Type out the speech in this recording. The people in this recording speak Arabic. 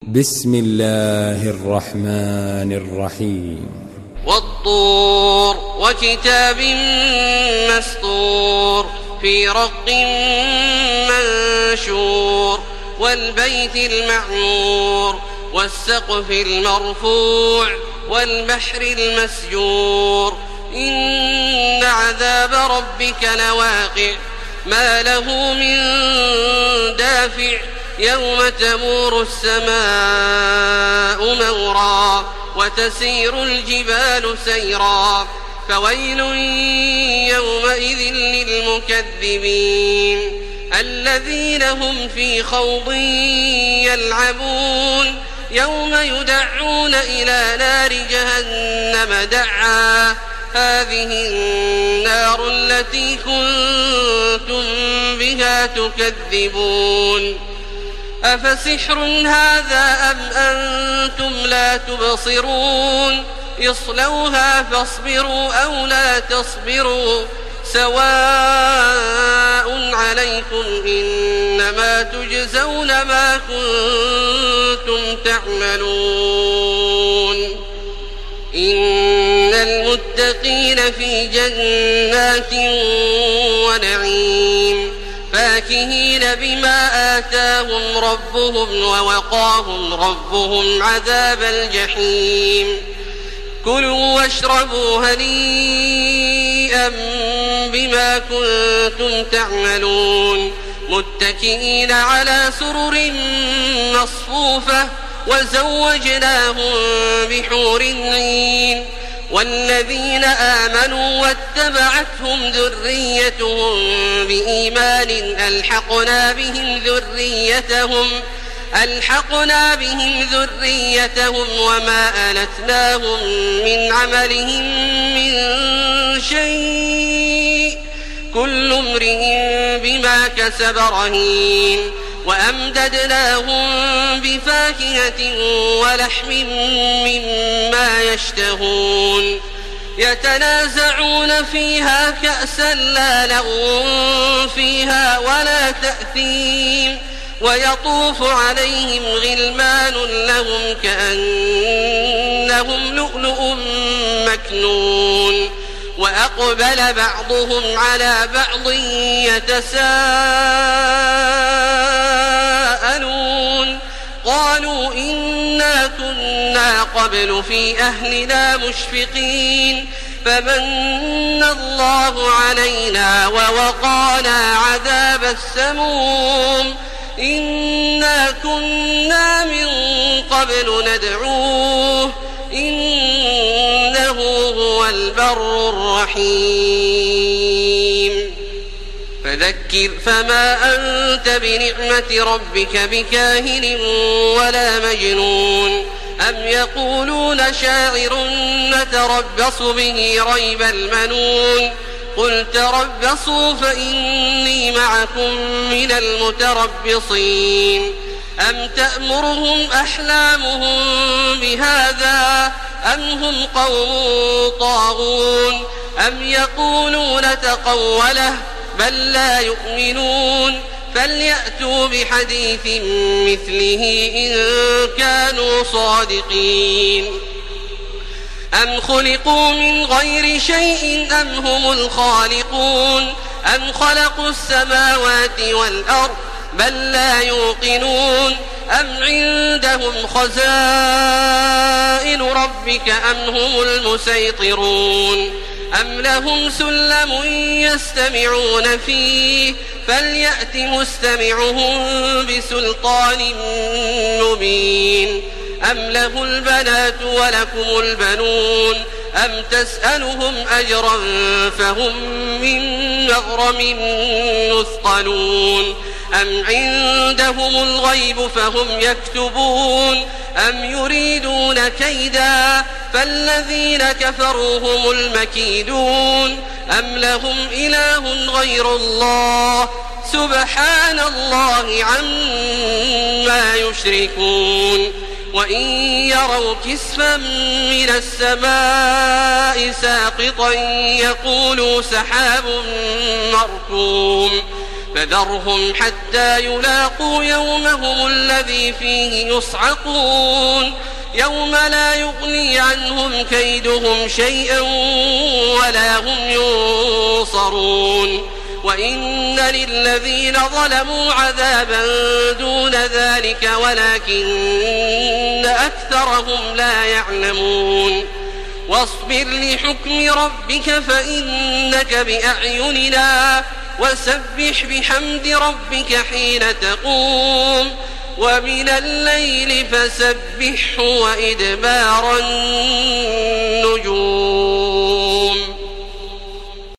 بسم الله الرحمن الرحيم. والطور وكتاب مسطور في رق منشور والبيت المعمور والسقف المرفوع والبحر المسجور إن عذاب ربك لواقع ما له من دافع يوم تمور السماء مورا وتسير الجبال سيرا فويل يومئذ للمكذبين الذين هم في خوض يلعبون يوم يدعون إلى نار جهنم دعا هذه النار التي كنتم بها تكذبون أفسحر هذا أم أنتم لا تبصرون اصلوها فاصبروا أو لا تصبروا سواء عليكم إنما تجزون ما كنتم تعملون إن المتقين في جنات ونعيم فاكهين بما آتاهم ربهم ووقاهم ربهم عذاب الجحيم كلوا واشربوا هنيئا بما كنتم تعملون متكئين على سرر مصفوفة وزوجناهم بحور عين والذين آمنوا واتبعتهم ذريتهم بإيمان ألحقنا بهم ذريتهم وما ألتناهم من عملهم من شيء كل امرئ بما كسب رهين وأمددناهم بفاكهة ولحم مما يشتهون يتنازعون فيها كأسا لا لغو فيها ولا تأثيم ويطوف عليهم غلمان لهم كأنهم لؤلؤ مكنون وأقبل بعضهم على بعض يتساءلون قالوا إنا كنا قبل في أهلنا مشفقين فمن الله علينا ووقانا عذاب السموم إنا كنا من قبل ندعوه إنه هو البر الرحيم فذكر فما أنت بنعمة ربك بكاهن ولا مجنون أم يقولون شاعر نتربص به ريب المنون قل تربصوا فإني معكم من المتربصين أم تأمرهم أحلامهم بهذا أم هم قوم طاغون أم يقولون تقوله بل لا يؤمنون فليأتوا بحديث مثله إن كانوا صادقين أم خلقوا من غير شيء أم هم الخالقون أم خلقوا السماوات والأرض بل لا يوقنون أم عندهم خزائن ربك أم هم المسيطرون أم لهم سلم يستمعون فيه فليأت مستمعهم بسلطان مبين أم له البنات ولكم البنون أم تسألهم أجرا فهم من مغرم مثقلون أم عندهم الغيب فهم يكتبون أم يريدون كيدا فالذين كفروا هم المكيدون أم لهم إله غير الله سبحان الله عما يشركون وإن يروا كسفا من السماء ساقطا يقولوا سحاب مركوم فذرهم حتى يلاقوا يومهم الذي فيه يصعقون يوم لا يغني عنهم كيدهم شيئا ولا هم ينصرون وإن للذين ظلموا عذابا دون ذلك ولكن أكثرهم لا يعلمون واصبر لحكم ربك فإنك بأعيننا وسبح بحمد ربك حين تقوم ومن الليل فسبحه وإدبار النجوم